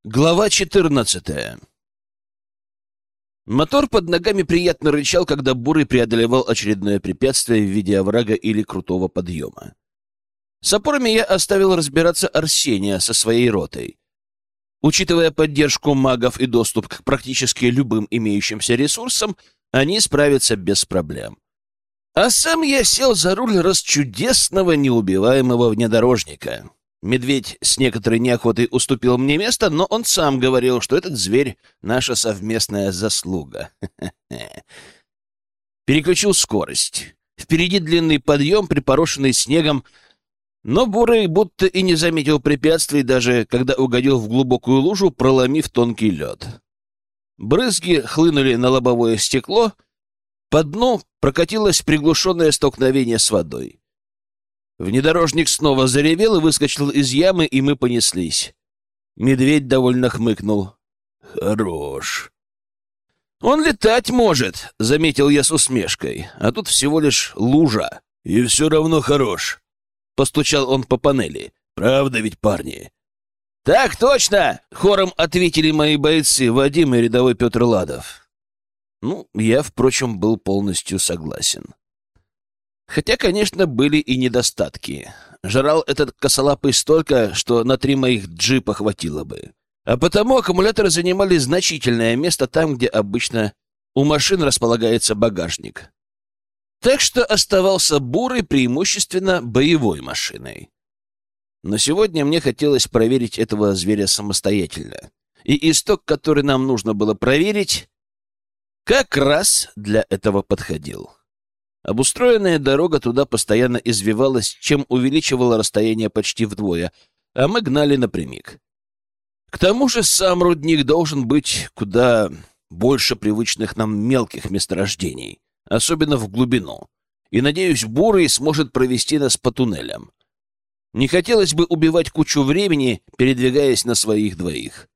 Глава 14. Мотор под ногами приятно рычал, когда Бурый преодолевал очередное препятствие в виде оврага или крутого подъема. С опорами я оставил разбираться Арсения со своей ротой. Учитывая поддержку магов и доступ к практически любым имеющимся ресурсам, они справятся без проблем. А сам я сел за руль расчудесного неубиваемого внедорожника. Медведь с некоторой неохотой уступил мне место, но он сам говорил, что этот зверь — наша совместная заслуга. Переключил скорость. Впереди длинный подъем, припорошенный снегом, но Бурый будто и не заметил препятствий, даже когда угодил в глубокую лужу, проломив тонкий лед. Брызги хлынули на лобовое стекло, по дну прокатилось приглушенное столкновение с водой. Внедорожник снова заревел и выскочил из ямы, и мы понеслись. Медведь довольно хмыкнул. «Хорош». «Он летать может», — заметил я с усмешкой, — «а тут всего лишь лужа». «И все равно хорош», — постучал он по панели. «Правда ведь, парни?» «Так точно!» — хором ответили мои бойцы, Вадим и рядовой Петр Ладов. Я, впрочем, был полностью согласен. Хотя, конечно, были и недостатки. Жрал этот косолапый столько, что на 3 моих джипа хватило бы. А потому аккумуляторы занимали значительное место там, где обычно у машин располагается багажник. Так что оставался Бурый преимущественно боевой машиной. Но сегодня мне хотелось проверить этого зверя самостоятельно. И исток, который нам нужно было проверить, как раз для этого подходил. Обустроенная дорога туда постоянно извивалась, чем увеличивала расстояние почти вдвое, а мы гнали напрямик. К тому же сам рудник должен быть куда больше привычных нам мелких месторождений, особенно в глубину. И, надеюсь, Бурый сможет провести нас по туннелям. Не хотелось бы убивать кучу времени, передвигаясь на своих двоих.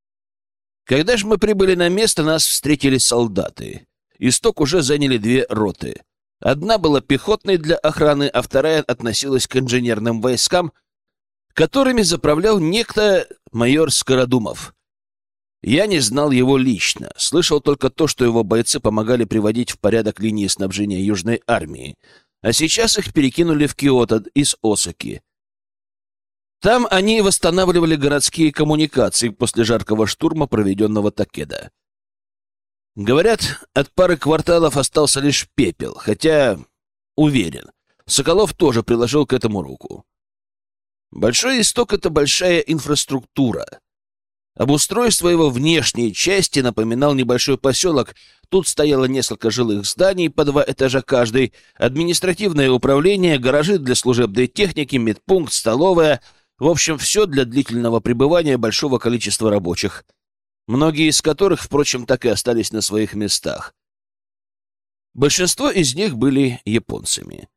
Когда же мы прибыли на место, нас встретили солдаты. Исток уже заняли 2 роты. Одна была пехотной для охраны, а вторая относилась к инженерным войскам, которыми заправлял некто майор Скородумов. Я не знал его лично, слышал только то, что его бойцы помогали приводить в порядок линии снабжения Южной армии, а сейчас их перекинули в Киото из Осаки. Там они восстанавливали городские коммуникации после жаркого штурма, проведенного Такедо. Говорят, от пары кварталов остался лишь пепел, хотя, уверен, Соколов тоже приложил к этому руку. Большой Исток — это большая инфраструктура. Обустройство его внешней части напоминал небольшой поселок. Тут стояло несколько жилых зданий, по 2 этажа каждый, административное управление, гаражи для служебной техники, медпункт, столовая. В общем, все для длительного пребывания большого количества рабочих, многие из которых, впрочем, так и остались на своих местах. Большинство из них были японцами.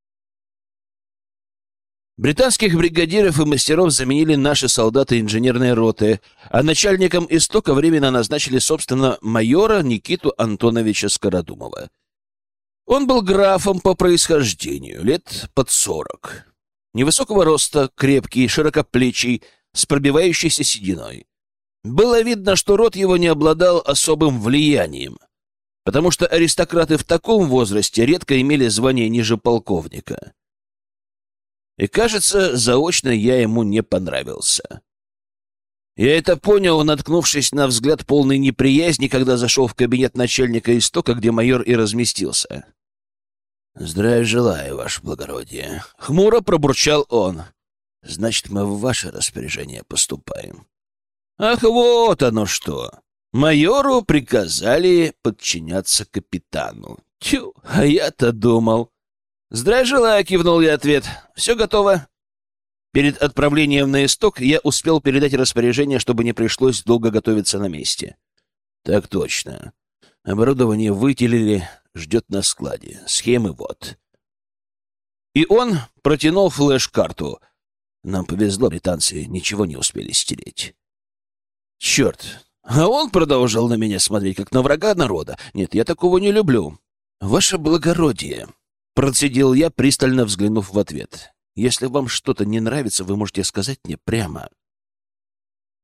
Британских бригадиров и мастеров заменили наши солдаты инженерной роты, а начальником Истока временно назначили, собственно, майора Никиту Антоновича Скородумова. Он был графом по происхождению, лет под 40. Невысокого роста, крепкий, широкоплечий, с пробивающейся сединой. Было видно, что род его не обладал особым влиянием, потому что аристократы в таком возрасте редко имели звание ниже полковника. И, кажется, заочно я ему не понравился. Я это понял, наткнувшись на взгляд полной неприязни, когда зашел в кабинет начальника Истока, где майор и разместился. «Здравия желаю, ваше благородие», — хмуро пробурчал он. «Значит, мы в ваше распоряжение поступаем». Ах, вот оно что! Майору приказали подчиняться капитану. Тю, а я-то думал. «Здравия желаю», — кивнул я ответ. «Все готово». Перед отправлением на Исток я успел передать распоряжение, чтобы не пришлось долго готовиться на месте. «Так точно. Оборудование выделили, ждет на складе. Схемы вот». И он протянул флеш-карту. Нам повезло, британцы ничего не успели стереть. Черт, а он продолжал на меня смотреть, как на врага народа. Нет, я такого не люблю. «Ваше благородие», — процедил я, пристально взглянув в ответ. «Если вам что-то не нравится, вы можете сказать мне прямо».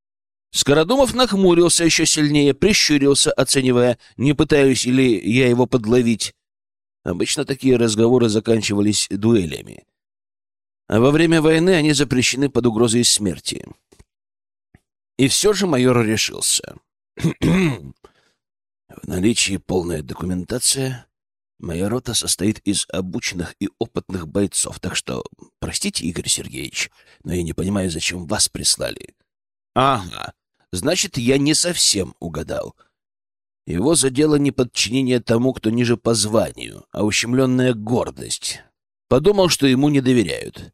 Скородумов нахмурился еще сильнее, прищурился, оценивая, не пытаюсь ли я его подловить. Обычно такие разговоры заканчивались дуэлями. А во время войны они запрещены под угрозой смерти. И все же майор решился. В наличии полная документация. Моя рота состоит из обученных и опытных бойцов, так что, простите, Игорь Сергеевич, но я не понимаю, зачем вас прислали. Ага, значит, я не совсем угадал. Его задело не подчинение тому, кто ниже по званию, а ущемленная гордость. Подумал, что ему не доверяют.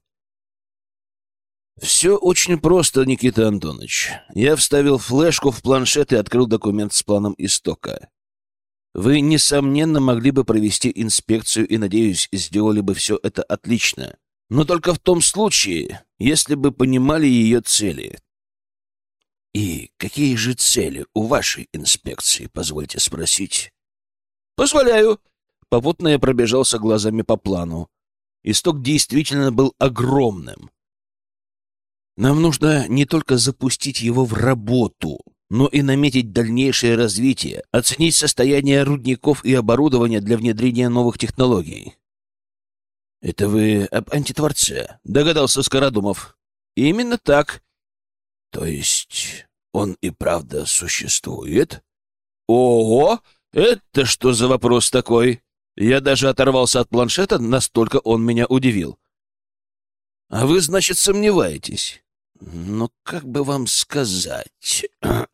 Все очень просто, Никита Антонович. Я вставил флешку в планшет и открыл документ с планом истока. Вы, несомненно, могли бы провести инспекцию и, надеюсь, сделали бы все это отлично. Но только в том случае, если бы понимали ее цели. И какие же цели у вашей инспекции, позвольте спросить? Позволяю. Попутно я пробежался глазами по плану. Исток действительно был огромным. Нам нужно не только запустить его в работу, но и наметить дальнейшее развитие, оценить состояние рудников и оборудования для внедрения новых технологий. «Это вы об антитворце?» — догадался Скородумов. «Именно так». «То есть он и правда существует?» «Ого! Это что за вопрос такой?» Я даже оторвался от планшета, настолько он меня удивил. «А вы, значит, сомневаетесь?» «Ну, как бы вам сказать...»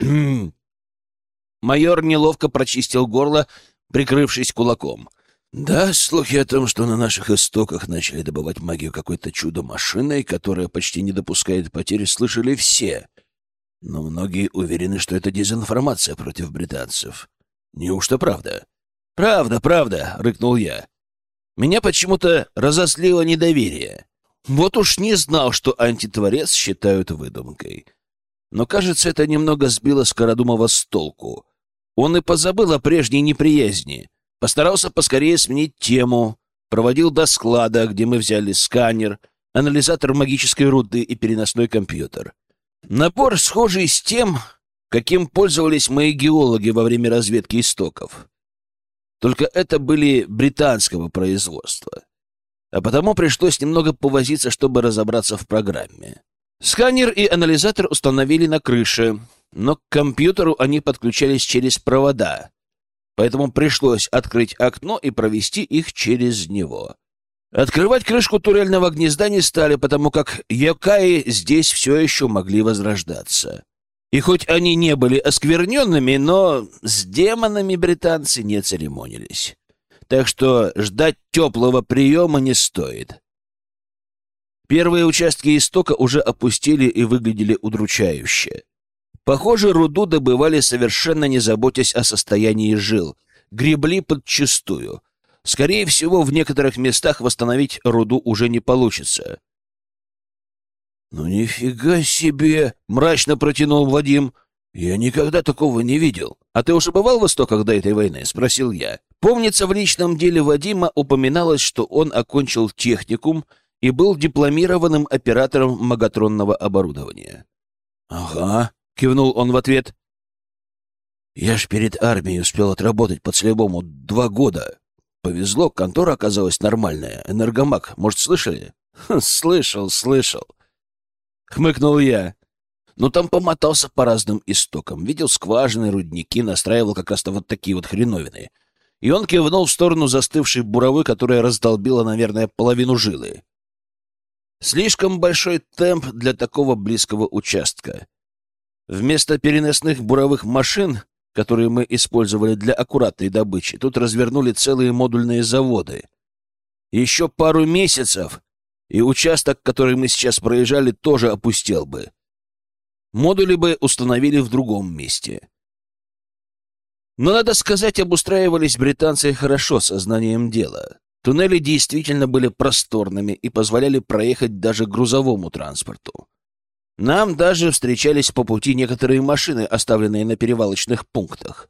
Майор неловко прочистил горло, прикрывшись кулаком. «Да, слухи о том, что на наших истоках начали добывать магию какой-то чудо-машиной, которая почти не допускает потерь, слышали все. Но многие уверены, что это дезинформация против британцев. Неужто правда?» «Правда, правда», — рыкнул я. Меня почему-то разозлило недоверие. Вот уж не знал, что антитворец считают выдумкой. Но, кажется, это немного сбило Скородумова с толку. Он и позабыл о прежней неприязни. Постарался поскорее сменить тему. Проводил до склада, где мы взяли сканер, анализатор магической руды и переносной компьютер. Набор, схожий с тем, каким пользовались мои геологи во время разведки истоков. Только это были британского производства. А потому пришлось немного повозиться, чтобы разобраться в программе. Сканер и анализатор установили на крыше, но к компьютеру они подключались через провода, поэтому пришлось открыть окно и провести их через него. Открывать крышку турельного гнезда не стали, потому как йокаи здесь все еще могли возрождаться. И хоть они не были оскверненными, но с демонами британцы не церемонились. Так что ждать теплого приема не стоит. Первые участки истока уже опустили и выглядели удручающе. Похоже, руду добывали, совершенно не заботясь о состоянии жил. Гребли подчистую. Скорее всего, в некоторых местах восстановить руду уже не получится. «Ну нифига себе!» — мрачно протянул Вадим. «Я никогда такого не видел. А ты уже бывал в истоках до этой войны?» — спросил я. Помнится, в личном деле Вадима упоминалось, что он окончил техникум и был дипломированным оператором маготронного оборудования. «Ага», — кивнул он в ответ. «Я ж перед армией успел отработать по целевому 2 года. Повезло, контора оказалась нормальная. Энергомаг, может, слышали?» «Слышал», — хмыкнул я. Но там помотался по разным истокам. Видел скважины, рудники, настраивал как раз-то вот такие вот хреновины. И он кивнул в сторону застывшей буровой, которая раздолбила, наверное, половину жилы. Слишком большой темп для такого близкого участка. Вместо переносных буровых машин, которые мы использовали для аккуратной добычи, тут развернули целые модульные заводы. Еще пару месяцев, и участок, который мы сейчас проезжали, тоже опустел бы. Модули бы установили в другом месте. Но, надо сказать, обустраивались британцы хорошо, сознанием дела. Туннели действительно были просторными и позволяли проехать даже грузовому транспорту. Нам даже встречались по пути некоторые машины, оставленные на перевалочных пунктах.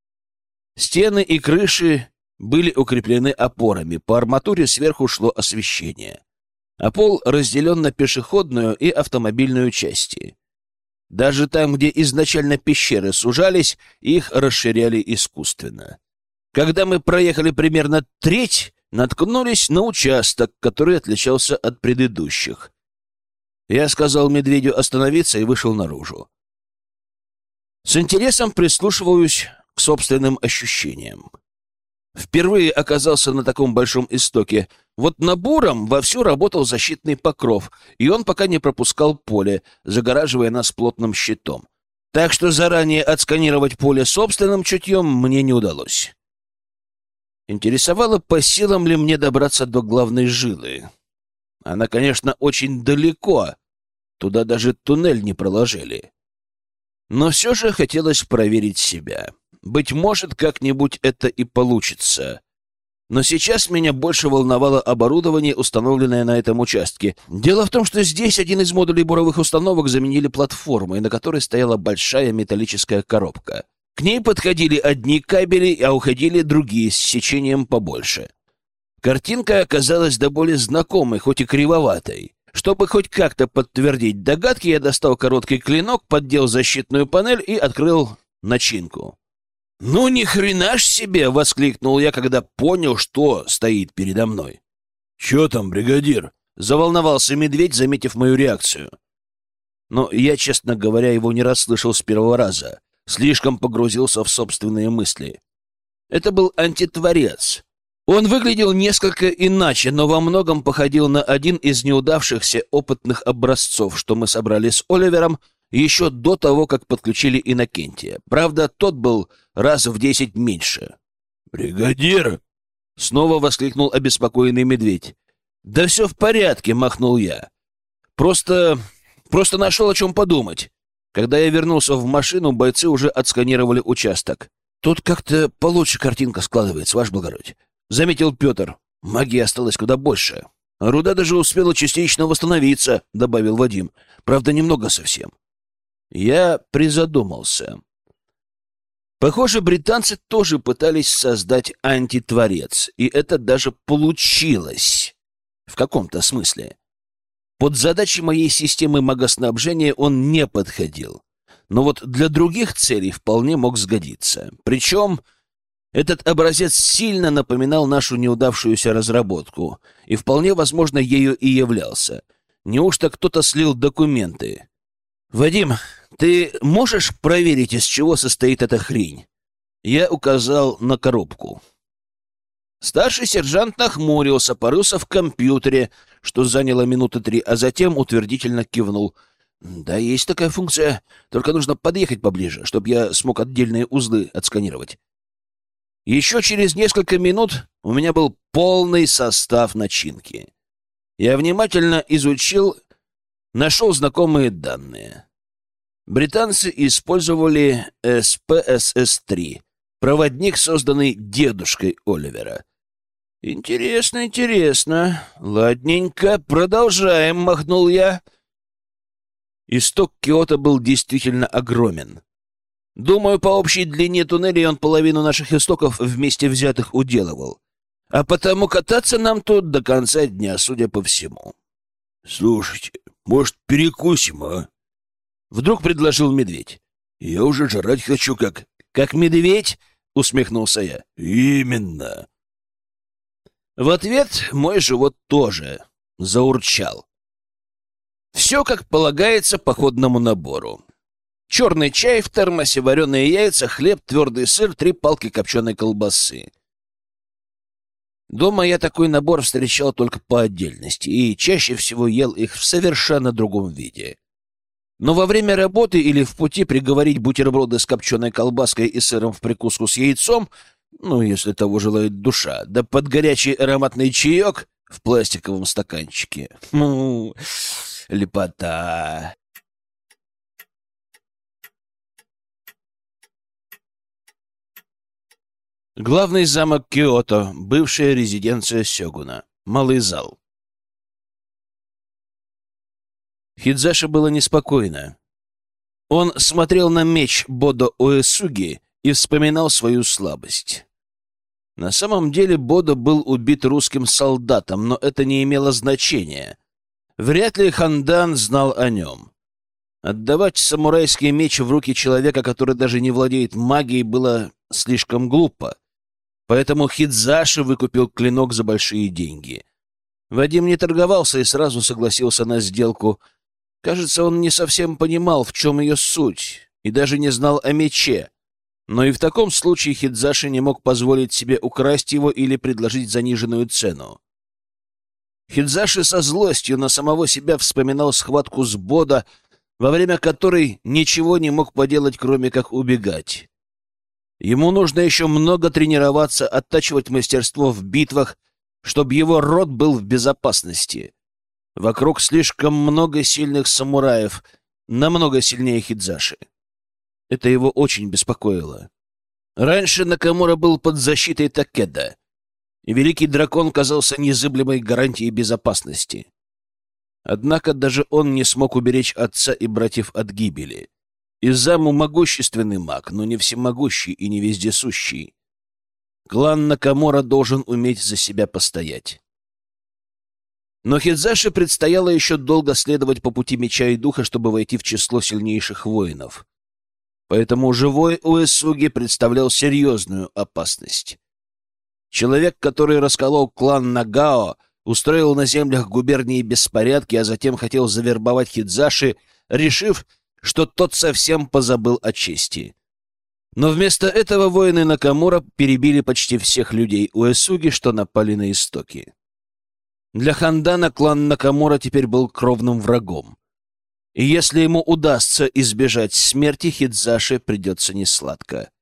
Стены и крыши были укреплены опорами, по арматуре сверху шло освещение, а пол разделен на пешеходную и автомобильную части. Даже там, где изначально пещеры сужались, их расширяли искусственно. Когда мы проехали примерно треть, наткнулись на участок, который отличался от предыдущих. Я сказал медведю остановиться и вышел наружу. С интересом прислушиваюсь к собственным ощущениям. Впервые оказался на таком большом истоке. Вот на буром вовсю работал защитный покров, и он пока не пропускал поле, загораживая нас плотным щитом. Так что заранее отсканировать поле собственным чутьем мне не удалось. Интересовало, по силам ли мне добраться до главной жилы. Она, конечно, очень далеко. Туда даже туннель не проложили. Но все же хотелось проверить себя. Быть может, как-нибудь это и получится. Но сейчас меня больше волновало оборудование, установленное на этом участке. Дело в том, что здесь один из модулей буровых установок заменили платформой, на которой стояла большая металлическая коробка. К ней подходили одни кабели, а уходили другие с сечением побольше. Картинка оказалась до боли знакомой, хоть и кривоватой. Чтобы хоть как-то подтвердить догадки, я достал короткий клинок, поддел защитную панель и открыл начинку. «Ну ни хрена ж себе!» — воскликнул я, когда понял, что стоит передо мной. «Чё там, бригадир?» — заволновался медведь, заметив мою реакцию. Но я, честно говоря, его не расслышал с первого раза. Слишком погрузился в собственные мысли. Это был антитворец. Он выглядел несколько иначе, но во многом походил на один из неудавшихся опытных образцов, что мы собрали с Оливером еще до того, как подключили Иннокентия. Правда, тот был раз в 10 меньше. «Бригадир!» — снова воскликнул обеспокоенный медведь. «Да все в порядке!» — махнул я. Просто нашел о чем подумать». Когда я вернулся в машину, бойцы уже отсканировали участок. «Тут как-то получше картинка складывается, ваше благородие», — заметил Петр. «Магии осталось куда больше. Руда даже успела частично восстановиться», — добавил Вадим. «Правда, немного совсем». Я призадумался. Похоже, британцы тоже пытались создать антитворец, и это даже получилось в каком-то смысле. Под задачи моей системы магоснабжения он не подходил, но вот для других целей вполне мог сгодиться. Причем этот образец сильно напоминал нашу неудавшуюся разработку, и вполне возможно ею и являлся. Неужто кто-то слил документы? «Вадим, ты можешь проверить, из чего состоит эта хрень?» Я указал на коробку. Старший сержант нахмурился, порылся в компьютере, что заняло минуты 3, а затем утвердительно кивнул. «Да, есть такая функция, только нужно подъехать поближе, чтобы я смог отдельные узлы отсканировать». Еще через несколько минут у меня был полный состав начинки. Я внимательно изучил, нашел знакомые данные. Британцы использовали СПСС-3, проводник, созданный дедушкой Оливера. «Интересно, интересно. Ладненько, продолжаем», — махнул я. Исток Киото был действительно огромен. Думаю, по общей длине туннелей он половину наших истоков вместе взятых уделывал. А потому кататься нам тут до конца дня, судя по всему. «Слушайте, может, перекусим, а?» — вдруг предложил медведь. «Я уже жрать хочу, как...» «Как медведь?» — усмехнулся я. «Именно». В ответ мой живот тоже заурчал. Все, как полагается, походному набору. Черный чай в термосе, вареные яйца, хлеб, твердый сыр, 3 палки копченой колбасы. Дома я такой набор встречал только по отдельности и чаще всего ел их в совершенно другом виде. Но во время работы или в пути приговорить бутерброды с копченой колбаской и сыром в прикуску с яйцом, ну, если того желает душа, да под горячий ароматный чаек в пластиковом стаканчике. Лепота. Главный замок Киото, бывшая резиденция сёгуна, малый зал. Хидзаши было неспокойно. Он смотрел на меч Бодо Уэсуги и вспоминал свою слабость. На самом деле Бодо был убит русским солдатом, но это не имело значения. Вряд ли Хандан знал о нем. Отдавать самурайский меч в руки человека, который даже не владеет магией, было слишком глупо. Поэтому Хидзаши выкупил клинок за большие деньги. Вадим не торговался и сразу согласился на сделку. Кажется, он не совсем понимал, в чем ее суть, и даже не знал о мече. Но и в таком случае Хидзаши не мог позволить себе украсть его или предложить заниженную цену. Хидзаши со злостью на самого себя вспоминал схватку с Бодо, во время которой ничего не мог поделать, кроме как убегать. Ему нужно еще много тренироваться, оттачивать мастерство в битвах, чтобы его род был в безопасности. Вокруг слишком много сильных самураев, намного сильнее Хидзаши. Это его очень беспокоило. Раньше Накамура был под защитой Такеда, и Великий Дракон казался незыблемой гарантией безопасности. Однако даже он не смог уберечь отца и братьев от гибели. Изаму могущественный маг, но не всемогущий и не вездесущий. Клан Накамура должен уметь за себя постоять. Но Хидзаши предстояло еще долго следовать по пути меча и духа, чтобы войти в число сильнейших воинов. Поэтому живой Уэсуги представлял серьезную опасность. Человек, который расколол клан Нагао, устроил на землях губернии беспорядки, а затем хотел завербовать Хидзаши, решив, что тот совсем позабыл о чести. Но вместо этого воины Накамура перебили почти всех людей Уэсуги, что напали на истоки. Для Хандана клан Накамура теперь был кровным врагом. И если ему удастся избежать смерти, Хидзаши придется несладко.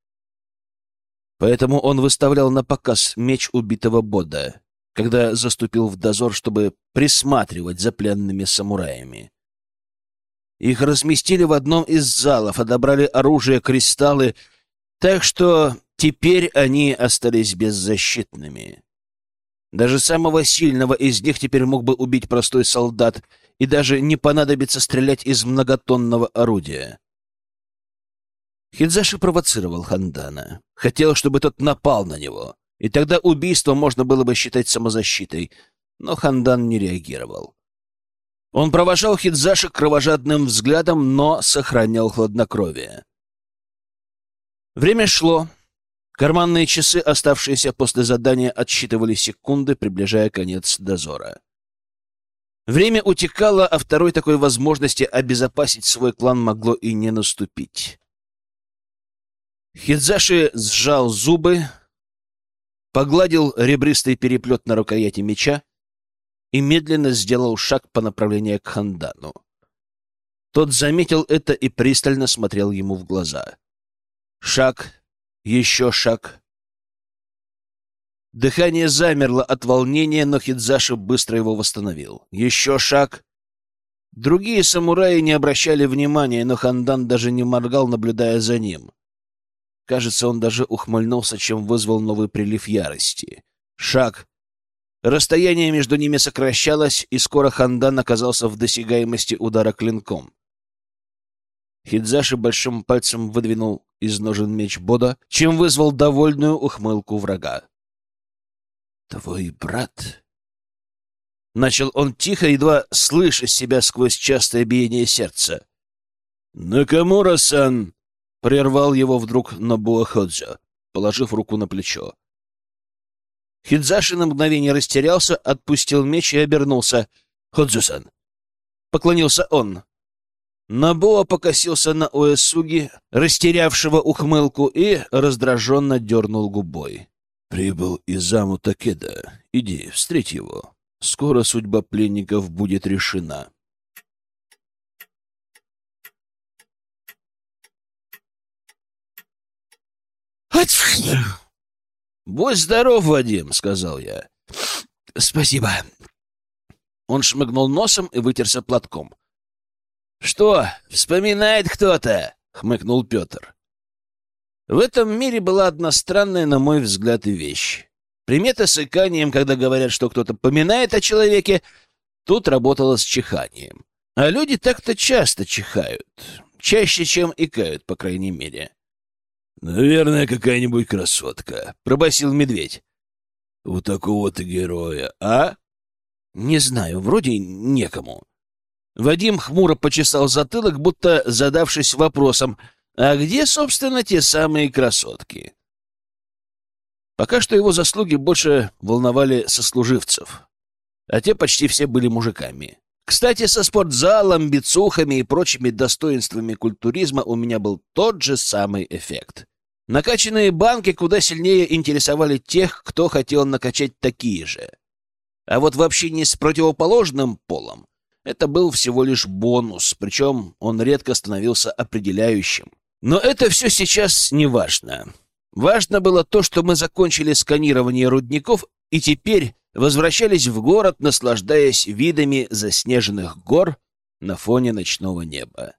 Поэтому он выставлял на показ меч убитого Бодо, когда заступил в дозор, чтобы присматривать за пленными самураями. Их разместили в одном из залов, отобрали оружие, кристаллы, так что теперь они остались беззащитными. Даже самого сильного из них теперь мог бы убить простой солдат, и даже не понадобится стрелять из многотонного орудия. Хидзаши провоцировал Хандана. Хотел, чтобы тот напал на него, и тогда убийство можно было бы считать самозащитой, но Хандан не реагировал. Он провожал Хидзаши кровожадным взглядом, но сохранял хладнокровие. Время шло. Карманные часы, оставшиеся после задания, отсчитывали секунды, приближая конец дозора. Время утекало, а второй такой возможности обезопасить свой клан могло и не наступить. Хидзаши сжал зубы, погладил ребристый переплет на рукояти меча и медленно сделал шаг по направлению к Хандану. Тот заметил это и пристально смотрел ему в глаза. Шаг, еще шаг. Дыхание замерло от волнения, но Хидзаши быстро его восстановил. Еще шаг. Другие самураи не обращали внимания, но Хандан даже не моргал, наблюдая за ним. Кажется, он даже ухмыльнулся, чем вызвал новый прилив ярости. Шаг. Расстояние между ними сокращалось, и скоро Хандан оказался в досягаемости удара клинком. Хидзаши большим пальцем выдвинул из ножен меч Бодо, чем вызвал довольную ухмылку врага. «Твой брат?» Начал он тихо, едва слыша себя сквозь частое биение сердца. «Накамура-сан!» — прервал его вдруг Нобуа Ходзо, положив руку на плечо. Хидзаши на мгновение растерялся, отпустил меч и обернулся. «Ходзо-сан!» — поклонился он. Нобуа покосился на Уэсуги, растерявшего ухмылку, и раздраженно дернул губой. «Прибыл Изаму Такеда. Иди, встреть его. Скоро судьба пленников будет решена». «Будь здоров, Вадим», — сказал я. «Спасибо». Он шмыгнул носом и вытерся платком. «Что, вспоминает кто-то?» — хмыкнул Петр. В этом мире была одна странная, на мой взгляд, вещь. Примета с иканием, когда говорят, что кто-то поминает о человеке, тут работала с чиханием. А люди так-то часто чихают. Чаще, чем икают, по крайней мере. «Наверное, какая-нибудь красотка», — пробасил медведь. «У такого-то героя, а?» «Не знаю, вроде некому». Вадим хмуро почесал затылок, будто задавшись вопросом, а где, собственно, те самые красотки? Пока что его заслуги больше волновали сослуживцев, а те почти все были мужиками. Кстати, со спортзалом, бицухами и прочими достоинствами культуризма у меня был тот же самый эффект. Накачанные банки куда сильнее интересовали тех, кто хотел накачать такие же. А вот в общении с противоположным полом это был всего лишь бонус, причем он редко становился определяющим. Но это все сейчас не важно. Важно было то, что мы закончили сканирование рудников и теперь возвращались в город, наслаждаясь видами заснеженных гор на фоне ночного неба.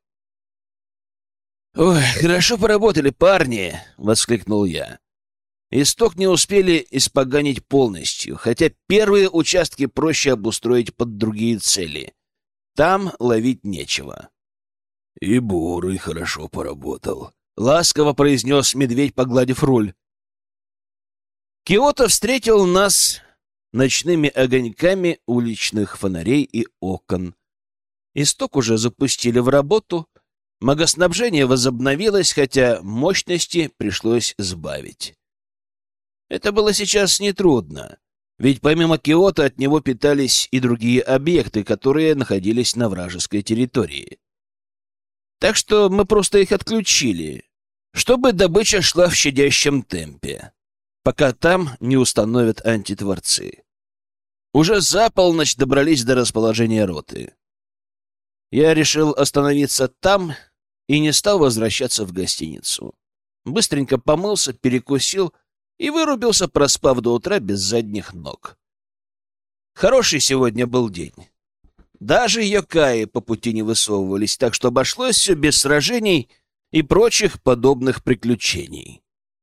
«Ой, хорошо поработали, парни!» — воскликнул я. Исток не успели испоганить полностью, хотя первые участки проще обустроить под другие цели. Там ловить нечего. «И Бурый хорошо поработал», — ласково произнес медведь, погладив руль. Киото встретил нас ночными огоньками уличных фонарей и окон. Исток уже запустили в работу, магоснабжение возобновилось, хотя мощности пришлось сбавить. Это было сейчас нетрудно, ведь помимо Киото от него питались и другие объекты, которые находились на вражеской территории. Так что мы просто их отключили, чтобы добыча шла в щадящем темпе, пока там не установят антитворцы. Уже за полночь добрались до расположения роты. Я решил остановиться там и не стал возвращаться в гостиницу. Быстренько помылся, перекусил и вырубился, проспав до утра без задних ног. Хороший сегодня был день. Даже йокаи по пути не высовывались, так что обошлось все без сражений и прочих подобных приключений.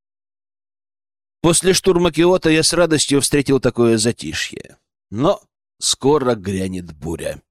После штурма Киото я с радостью встретил такое затишье. Но скоро грянет буря.